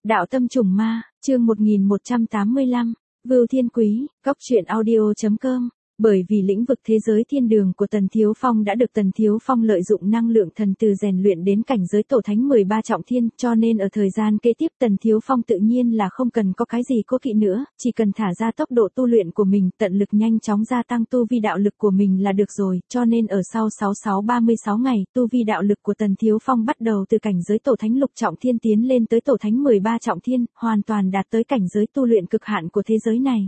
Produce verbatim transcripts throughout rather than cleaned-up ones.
Đạo tâm trùng ma, chương một nghìn một trăm tám mươi lăm, Vưu Thiên Quý, Cóc Truyện Audio chấm com. Bởi vì lĩnh vực thế giới thiên đường của Tần Thiếu Phong đã được Tần Thiếu Phong lợi dụng năng lượng thần từ rèn luyện đến cảnh giới tổ thánh mười ba trọng thiên, cho nên ở thời gian kế tiếp Tần Thiếu Phong tự nhiên là không cần có cái gì cố kỵ nữa, chỉ cần thả ra tốc độ tu luyện của mình, tận lực nhanh chóng gia tăng tu vi đạo lực của mình là được rồi, cho nên ở sau sáu sáu ba mươi sáu ngày, tu vi đạo lực của Tần Thiếu Phong bắt đầu từ cảnh giới tổ thánh lục trọng thiên tiến lên tới tổ thánh mười ba trọng thiên, hoàn toàn đạt tới cảnh giới tu luyện cực hạn của thế giới này.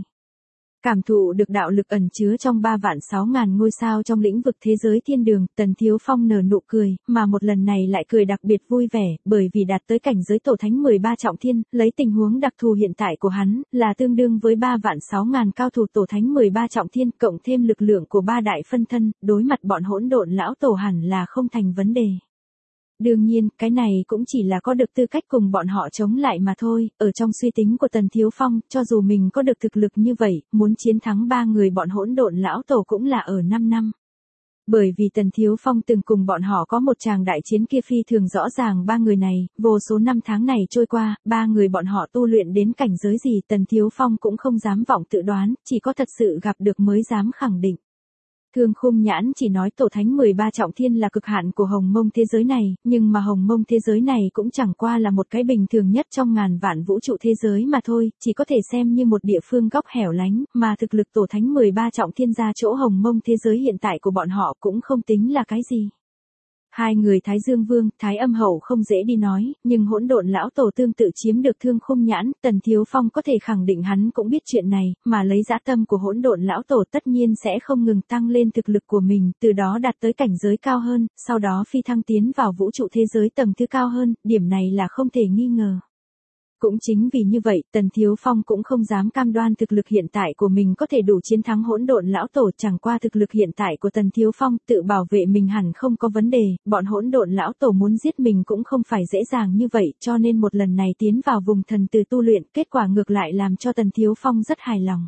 Cảm thụ được đạo lực ẩn chứa trong ba vạn sáu ngàn ngôi sao trong lĩnh vực thế giới thiên đường, Tần Thiếu Phong nở nụ cười, mà một lần này lại cười đặc biệt vui vẻ, bởi vì đạt tới cảnh giới tổ thánh mười ba trọng thiên, lấy tình huống đặc thù hiện tại của hắn, là tương đương với ba vạn sáu ngàn cao thủ tổ thánh mười ba trọng thiên, cộng thêm lực lượng của ba đại phân thân, đối mặt bọn hỗn độn lão tổ hẳn là không thành vấn đề. Đương nhiên, cái này cũng chỉ là có được tư cách cùng bọn họ chống lại mà thôi, ở trong suy tính của Tần Thiếu Phong, cho dù mình có được thực lực như vậy, muốn chiến thắng ba người bọn hỗn độn lão tổ cũng là ở năm năm. Bởi vì Tần Thiếu Phong từng cùng bọn họ có một tràng đại chiến kia phi thường rõ ràng ba người này, vô số năm tháng này trôi qua, ba người bọn họ tu luyện đến cảnh giới gì Tần Thiếu Phong cũng không dám vọng tự đoán, chỉ có thật sự gặp được mới dám khẳng định. Thương Khung Nhãn chỉ nói tổ thánh mười ba trọng thiên là cực hạn của hồng mông thế giới này, nhưng mà hồng mông thế giới này cũng chẳng qua là một cái bình thường nhất trong ngàn vạn vũ trụ thế giới mà thôi, chỉ có thể xem như một địa phương góc hẻo lánh, mà thực lực tổ thánh mười ba trọng thiên ra chỗ hồng mông thế giới hiện tại của bọn họ cũng không tính là cái gì. Hai người Thái Dương Vương, Thái Âm Hậu không dễ đi nói, nhưng hỗn độn lão tổ tương tự chiếm được Thương Khung Nhãn, Tần Thiếu Phong có thể khẳng định hắn cũng biết chuyện này, mà lấy dã tâm của hỗn độn lão tổ tất nhiên sẽ không ngừng tăng lên thực lực của mình, từ đó đạt tới cảnh giới cao hơn, sau đó phi thăng tiến vào vũ trụ thế giới tầng thứ cao hơn, điểm này là không thể nghi ngờ. Cũng chính vì như vậy, Tần Thiếu Phong cũng không dám cam đoan thực lực hiện tại của mình có thể đủ chiến thắng hỗn độn lão tổ, chẳng qua thực lực hiện tại của Tần Thiếu Phong tự bảo vệ mình hẳn không có vấn đề, bọn hỗn độn lão tổ muốn giết mình cũng không phải dễ dàng như vậy, cho nên một lần này tiến vào vùng thần từ tu luyện, kết quả ngược lại làm cho Tần Thiếu Phong rất hài lòng.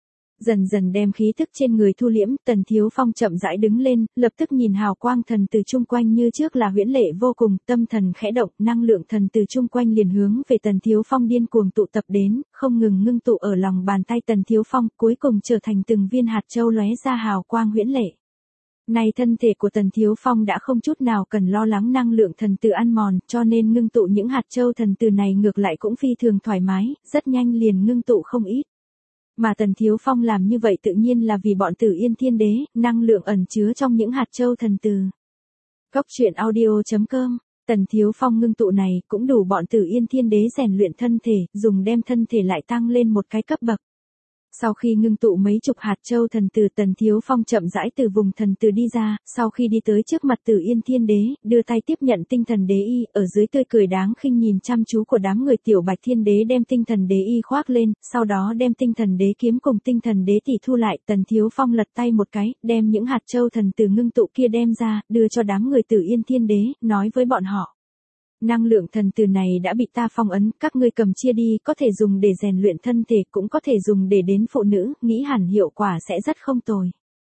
Dần dần đem khí thức trên người thu liễm, Tần Thiếu Phong chậm rãi đứng lên, lập tức nhìn hào quang thần từ chung quanh như trước là huyễn lệ vô cùng, tâm thần khẽ động, năng lượng thần từ chung quanh liền hướng về Tần Thiếu Phong điên cuồng tụ tập đến, không ngừng ngưng tụ ở lòng bàn tay Tần Thiếu Phong, cuối cùng trở thành từng viên hạt châu lóe ra hào quang huyễn lệ. Này thân thể của Tần Thiếu Phong đã không chút nào cần lo lắng năng lượng thần từ ăn mòn, cho nên ngưng tụ những hạt châu thần từ này ngược lại cũng phi thường thoải mái, rất nhanh liền ngưng tụ không ít. Mà Tần Thiếu Phong làm như vậy tự nhiên là vì bọn Tử Yên Thiên Đế, năng lượng ẩn chứa trong những hạt châu thần từ. Cóc Truyện Audio chấm com. Tần Thiếu Phong ngưng tụ này cũng đủ bọn Tử Yên Thiên Đế rèn luyện thân thể, dùng đem thân thể lại tăng lên một cái cấp bậc. Sau khi ngưng tụ mấy chục hạt châu thần từ, Tần Thiếu Phong chậm rãi từ vùng thần từ đi ra, sau khi đi tới trước mặt Tử Yên Thiên Đế, đưa tay tiếp nhận tinh thần đế y, ở dưới tươi cười đáng khinh nhìn chăm chú của đám người Tiểu Bạch Thiên Đế đem tinh thần đế y khoác lên, sau đó đem tinh thần đế kiếm cùng tinh thần đế tỷ thu lại, Tần Thiếu Phong lật tay một cái, đem những hạt châu thần từ ngưng tụ kia đem ra, đưa cho đám người Tử Yên Thiên Đế, nói với bọn họ. Năng lượng thần từ này đã bị ta phong ấn, các ngươi cầm chia đi, có thể dùng để rèn luyện thân thể, cũng có thể dùng để đến phụ nữ, nghĩ hẳn hiệu quả sẽ rất không tồi.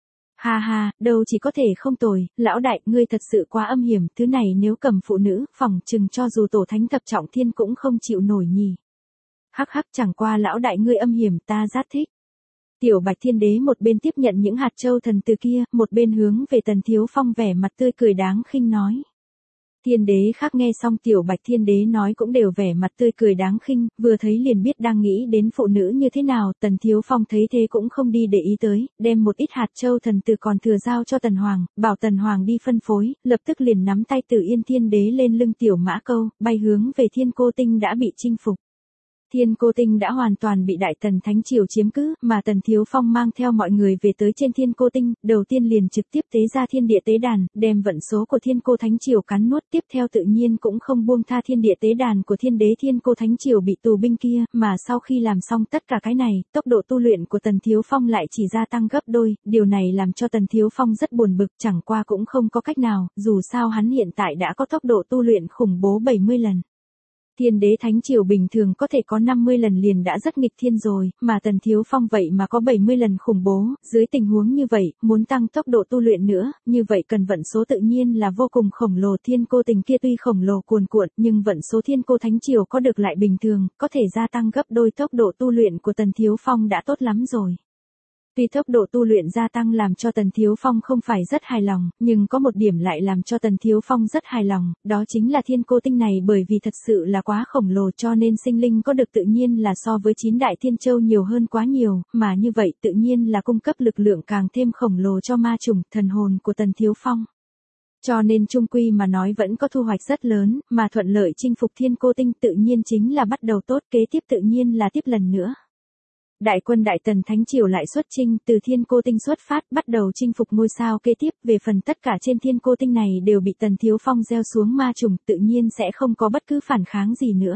Ha ha, đâu chỉ có thể không tồi, lão đại, ngươi thật sự quá âm hiểm, thứ này nếu cầm phụ nữ, phòng chừng cho dù tổ thánh thập trọng thiên cũng không chịu nổi nhỉ. Hắc hắc, chẳng qua lão đại ngươi âm hiểm, ta rất thích. Tiểu Bạch Thiên Đế một bên tiếp nhận những hạt châu thần từ kia, một bên hướng về Tần Thiếu Phong vẻ mặt tươi cười đáng khinh nói. Thiên đế khác nghe xong Tiểu Bạch Thiên Đế nói cũng đều vẻ mặt tươi cười đáng khinh, vừa thấy liền biết đang nghĩ đến phụ nữ như thế nào, Tần Thiếu Phong thấy thế cũng không đi để ý tới, đem một ít hạt châu thần từ còn thừa giao cho Tần Hoàng, bảo Tần Hoàng đi phân phối, lập tức liền nắm tay Tử Yên Thiên Đế lên lưng Tiểu Mã Câu, bay hướng về Thiên Cô Tinh đã bị chinh phục. Thiên Cô Tinh đã hoàn toàn bị Đại Tần Thánh Triều chiếm cứ, mà Tần Thiếu Phong mang theo mọi người về tới trên Thiên Cô Tinh, đầu tiên liền trực tiếp tế ra thiên địa tế đàn, đem vận số của Thiên Cô Thánh Triều cắn nuốt, tiếp theo tự nhiên cũng không buông tha thiên địa tế đàn của Thiên Đế Thiên Cô Thánh Triều bị tù binh kia, mà sau khi làm xong tất cả cái này, tốc độ tu luyện của Tần Thiếu Phong lại chỉ gia tăng gấp đôi, điều này làm cho Tần Thiếu Phong rất buồn bực, chẳng qua cũng không có cách nào, dù sao hắn hiện tại đã có tốc độ tu luyện khủng bố bảy mươi lần. Thiên đế thánh triều bình thường có thể có năm mươi lần liền đã rất nghịch thiên rồi, mà Tần Thiếu Phong vậy mà có bảy mươi lần khủng bố, dưới tình huống như vậy, muốn tăng tốc độ tu luyện nữa, như vậy cần vận số tự nhiên là vô cùng khổng lồ. Thiên cô tình kia tuy khổng lồ cuồn cuộn, nhưng vận số thiên cô thánh triều có được lại bình thường, có thể gia tăng gấp đôi tốc độ tu luyện của Tần Thiếu Phong đã tốt lắm rồi. Tuy tốc độ tu luyện gia tăng làm cho Tần Thiếu Phong không phải rất hài lòng, nhưng có một điểm lại làm cho Tần Thiếu Phong rất hài lòng, đó chính là thiên cô tinh này bởi vì thật sự là quá khổng lồ cho nên sinh linh có được tự nhiên là so với chín đại thiên châu nhiều hơn quá nhiều, mà như vậy tự nhiên là cung cấp lực lượng càng thêm khổng lồ cho ma chủng thần hồn của Tần Thiếu Phong. Cho nên chung quy mà nói vẫn có thu hoạch rất lớn, mà thuận lợi chinh phục thiên cô tinh tự nhiên chính là bắt đầu tốt, kế tiếp tự nhiên là tiếp lần nữa. Đại quân Đại Tần Thánh Triều lại xuất chinh, từ thiên cô tinh xuất phát, bắt đầu chinh phục ngôi sao kế tiếp, về phần tất cả trên thiên cô tinh này đều bị Tần Thiếu Phong gieo xuống ma trùng, tự nhiên sẽ không có bất cứ phản kháng gì nữa.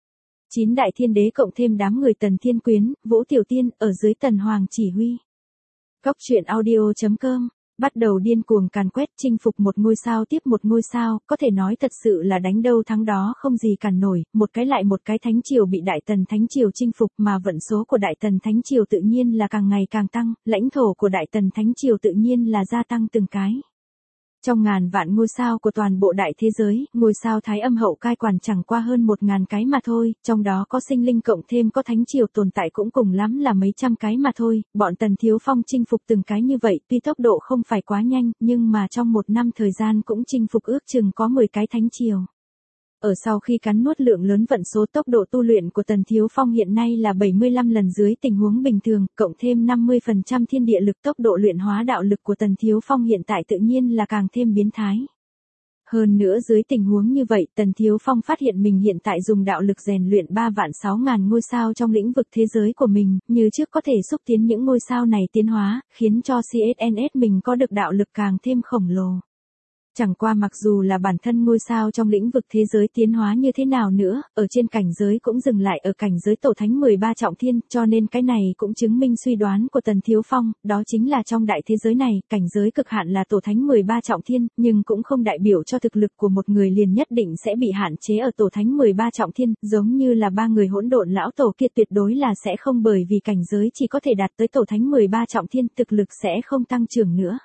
Chín đại thiên đế cộng thêm đám người Tần Thiên Quyến, Vũ Tiểu Tiên, ở dưới Tần Hoàng chỉ huy. Cốc truyện audio chấm com bắt đầu điên cuồng càn quét, chinh phục một ngôi sao tiếp một ngôi sao, có thể nói thật sự là đánh đâu thắng đó không gì cản nổi, một cái lại một cái thánh triều bị Đại Tần Thánh Triều chinh phục, mà vận số của Đại Tần Thánh Triều tự nhiên là càng ngày càng tăng, lãnh thổ của Đại Tần Thánh Triều tự nhiên là gia tăng từng cái. Trong ngàn vạn ngôi sao của toàn bộ đại thế giới, ngôi sao Thái Âm Hậu cai quản chẳng qua hơn một ngàn cái mà thôi, trong đó có sinh linh cộng thêm có thánh triều tồn tại cũng cùng lắm là mấy trăm cái mà thôi, bọn Tần Thiếu Phong chinh phục từng cái như vậy, tuy tốc độ không phải quá nhanh, nhưng mà trong một năm thời gian cũng chinh phục ước chừng có mười cái thánh triều. Ở sau khi cắn nuốt lượng lớn vận số, tốc độ tu luyện của Tần Thiếu Phong hiện nay là bảy mươi lăm lần dưới tình huống bình thường, cộng thêm năm mươi phần trăm thiên địa lực, tốc độ luyện hóa đạo lực của Tần Thiếu Phong hiện tại tự nhiên là càng thêm biến thái. Hơn nữa dưới tình huống như vậy, Tần Thiếu Phong phát hiện mình hiện tại dùng đạo lực rèn luyện ba vạn sáu ngàn ngôi sao trong lĩnh vực thế giới của mình, như trước có thể xúc tiến những ngôi sao này tiến hóa, khiến cho xê ét en ét mình có được đạo lực càng thêm khổng lồ. Chẳng qua mặc dù là bản thân ngôi sao trong lĩnh vực thế giới tiến hóa như thế nào nữa, ở trên cảnh giới cũng dừng lại ở cảnh giới tổ thánh mười ba trọng thiên, cho nên cái này cũng chứng minh suy đoán của Tần Thiếu Phong, đó chính là trong đại thế giới này, cảnh giới cực hạn là tổ thánh mười ba trọng thiên, nhưng cũng không đại biểu cho thực lực của một người liền nhất định sẽ bị hạn chế ở tổ thánh mười ba trọng thiên, giống như là ba người hỗn độn lão tổ kia tuyệt đối là sẽ không, bởi vì cảnh giới chỉ có thể đạt tới tổ thánh mười ba trọng thiên, thực lực sẽ không tăng trưởng nữa.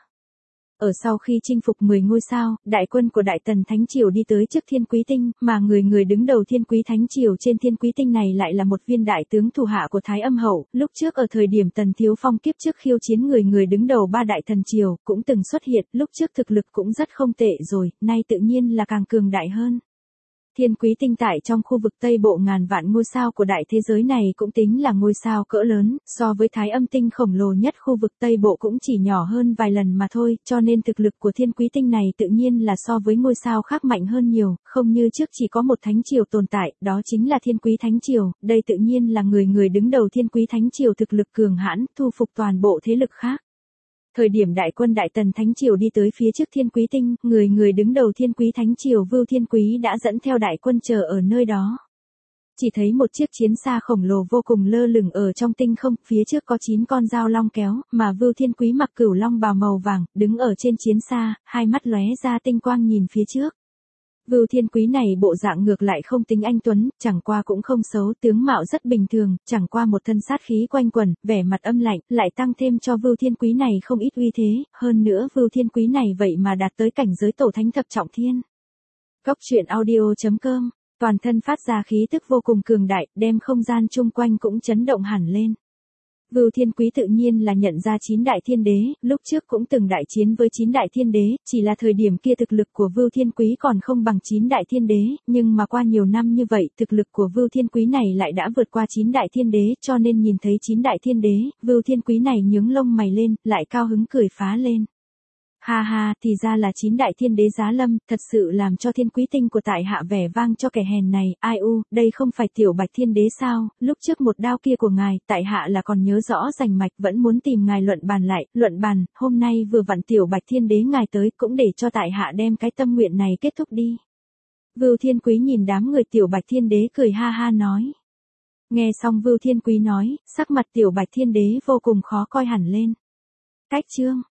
Ở sau khi chinh phục mười ngôi sao, đại quân của Đại Tần Thánh Triều đi tới trước Thiên Quý Tinh, mà người người đứng đầu Thiên Quý Thánh Triều trên Thiên Quý Tinh này lại là một viên đại tướng thủ hạ của Thái Âm Hậu, lúc trước ở thời điểm Tần Thiếu Phong kiếp trước khiêu chiến người người đứng đầu ba đại thần triều, cũng từng xuất hiện, lúc trước thực lực cũng rất không tệ rồi, nay tự nhiên là càng cường đại hơn. Thiên Quý Tinh tại trong khu vực Tây Bộ ngàn vạn ngôi sao của đại thế giới này cũng tính là ngôi sao cỡ lớn, so với Thái Âm Tinh khổng lồ nhất khu vực Tây Bộ cũng chỉ nhỏ hơn vài lần mà thôi, cho nên thực lực của Thiên Quý Tinh này tự nhiên là so với ngôi sao khác mạnh hơn nhiều, không như trước chỉ có một thánh triều tồn tại, đó chính là Thiên Quý Thánh Triều, đây tự nhiên là người người đứng đầu Thiên Quý Thánh Triều thực lực cường hãn, thu phục toàn bộ thế lực khác. Thời điểm đại quân Đại Tần Thánh Triều đi tới phía trước Thiên Quý Tinh, người người đứng đầu Thiên Quý Thánh Triều Vưu Thiên Quý đã dẫn theo đại quân chờ ở nơi đó. Chỉ thấy một chiếc chiến xa khổng lồ vô cùng lơ lửng ở trong tinh không, phía trước có chín con dao long kéo, mà Vưu Thiên Quý mặc cửu long bào màu vàng, đứng ở trên chiến xa, hai mắt lóe ra tinh quang nhìn phía trước. Vưu Thiên Quý này bộ dạng ngược lại không tính anh tuấn, chẳng qua cũng không xấu, tướng mạo rất bình thường, chẳng qua một thân sát khí quanh quẩn, vẻ mặt âm lạnh, lại tăng thêm cho Vưu Thiên Quý này không ít uy thế, hơn nữa Vưu Thiên Quý này vậy mà đạt tới cảnh giới tổ thánh thập trọng thiên. Cốc truyện audio chấm com, toàn thân phát ra khí tức vô cùng cường đại, đem không gian chung quanh cũng chấn động hẳn lên. Vưu Thiên Quý tự nhiên là nhận ra chín đại thiên đế, lúc trước cũng từng đại chiến với chín đại thiên đế, chỉ là thời điểm kia thực lực của Vưu Thiên Quý còn không bằng chín đại thiên đế, nhưng mà qua nhiều năm như vậy, thực lực của Vưu Thiên Quý này lại đã vượt qua chín đại thiên đế, cho nên nhìn thấy chín đại thiên đế, Vưu Thiên Quý này nhướng lông mày lên, lại cao hứng cười phá lên. Ha ha, thì ra là chín đại thiên đế giá lâm, thật sự làm cho Thiên Quý Tinh của tại hạ vẻ vang cho kẻ hèn này, ai u, đây không phải tiểu Bạch thiên đế sao, lúc trước một đao kia của ngài, tại hạ là còn nhớ rõ rành mạch, vẫn muốn tìm ngài luận bàn lại, luận bàn, hôm nay vừa vặn tiểu Bạch thiên đế ngài tới, cũng để cho tại hạ đem cái tâm nguyện này kết thúc đi. Vưu Thiên Quý nhìn đám người tiểu Bạch thiên đế cười ha ha nói. Nghe xong Vưu Thiên Quý nói, sắc mặt tiểu Bạch thiên đế vô cùng khó coi hẳn lên. Cách chương